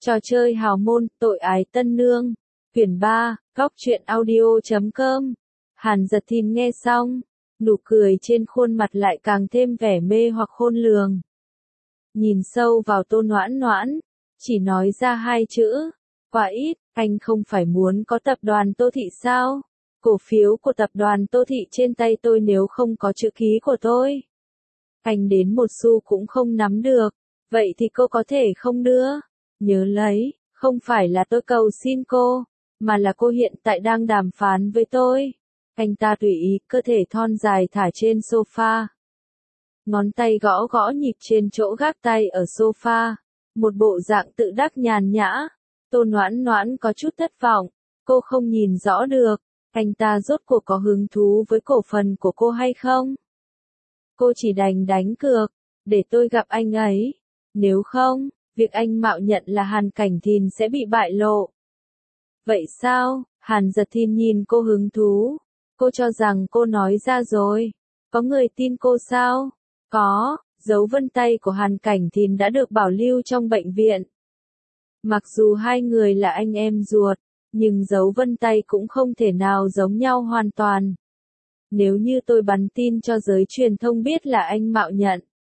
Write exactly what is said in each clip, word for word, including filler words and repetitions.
Trò chơi hào môn, tội ái tân nương. Quyển ba, góc truyện audio chấm com. Hàn Giật Thìn nghe xong, nụ cười trên khuôn mặt lại càng thêm vẻ mê hoặc khôn lường. Nhìn sâu vào Tô Noãn Noãn, chỉ nói ra hai chữ, quá ít, anh không phải muốn có tập đoàn Tô Thị sao? Cổ phiếu của tập đoàn Tô Thị trên tay tôi nếu không có chữ ký của tôi, anh đến một xu cũng không nắm được, vậy thì cô có thể không đưa. Nhớ lấy, không phải là tôi cầu xin cô, mà là cô hiện tại đang đàm phán với tôi. Anh ta tùy ý, cơ thể thon dài thả trên sofa. Ngón tay gõ gõ nhịp trên chỗ gác tay ở sofa. Một bộ dạng tự đắc nhàn nhã. Tô Noãn Noãn có chút thất vọng. Cô không nhìn rõ được, anh ta rốt cuộc có hứng thú với cổ phần của cô hay không? Cô chỉ đành đánh cược, để tôi gặp anh ấy. Nếu không, việc anh mạo nhận là Hàn Cảnh Thìn sẽ bị bại lộ. Vậy sao? Hàn Giật Thìn nhìn cô hứng thú. Cô cho rằng cô nói ra rồi. Có người tin cô sao? Có, dấu vân tay của Hàn Cảnh Thìn đã được bảo lưu trong bệnh viện. Mặc dù hai người là anh em ruột, nhưng dấu vân tay cũng không thể nào giống nhau hoàn toàn. Nếu như tôi bắn tin cho giới truyền thông biết là anh mạo nhận,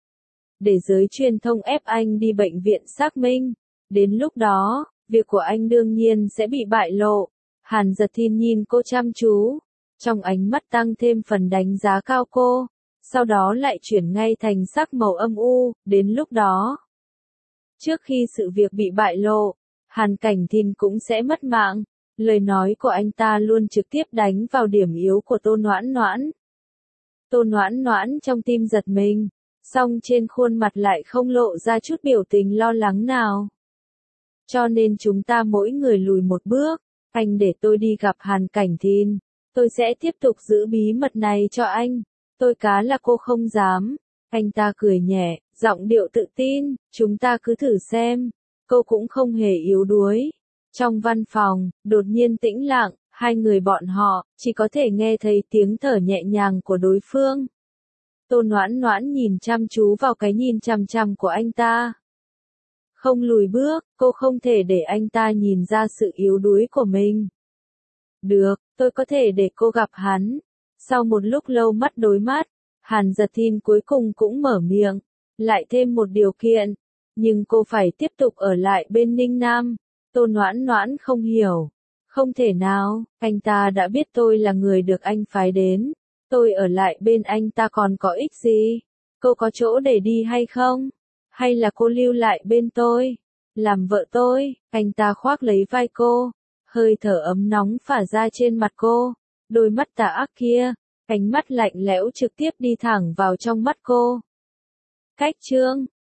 để giới truyền thông ép anh đi bệnh viện xác minh, đến lúc đó, việc của anh đương nhiên sẽ bị bại lộ. Hàn Giật Thìn nhìn cô chăm chú, trong ánh mắt tăng thêm phần đánh giá cao cô, sau đó lại chuyển ngay thành sắc màu âm u, đến lúc đó. Trước khi sự việc bị bại lộ, Hàn Cảnh Thìn cũng sẽ mất mạng, lời nói của anh ta luôn trực tiếp đánh vào điểm yếu của Tô Noãn Noãn. Tô Noãn Noãn trong tim giật mình, song trên khuôn mặt lại không lộ ra chút biểu tình lo lắng nào. Cho nên chúng ta mỗi người lùi một bước, anh để tôi đi gặp Hàn Cảnh Thìn, tôi sẽ tiếp tục giữ bí mật này cho anh, tôi cá là cô không dám. Anh ta cười nhẹ, giọng điệu tự tin, chúng ta cứ thử xem, cô cũng không hề yếu đuối. Trong văn phòng, đột nhiên tĩnh lặng, hai người bọn họ, chỉ có thể nghe thấy tiếng thở nhẹ nhàng của đối phương. Tô Noãn Noãn nhìn chăm chú vào cái nhìn chằm chằm của anh ta. Không lùi bước, cô không thể để anh ta nhìn ra sự yếu đuối của mình. Được, tôi có thể để cô gặp hắn. Sau một lúc lâu mắt đối mắt, Hàn Giật Thìn cuối cùng cũng mở miệng, lại thêm một điều kiện, nhưng cô phải tiếp tục ở lại bên Ninh Nam. Tô Noãn Noãn không hiểu. Không thể nào, anh ta đã biết tôi là người được anh phái đến. Tôi ở lại bên anh ta còn có ích gì? Cô có chỗ để đi hay không? Hay là cô lưu lại bên tôi? Làm vợ tôi, anh ta khoác lấy vai cô. Hơi thở ấm nóng phả ra trên mặt cô. Đôi mắt tà ác kia, ánh mắt lạnh lẽo trực tiếp đi thẳng vào trong mắt cô. Cách chương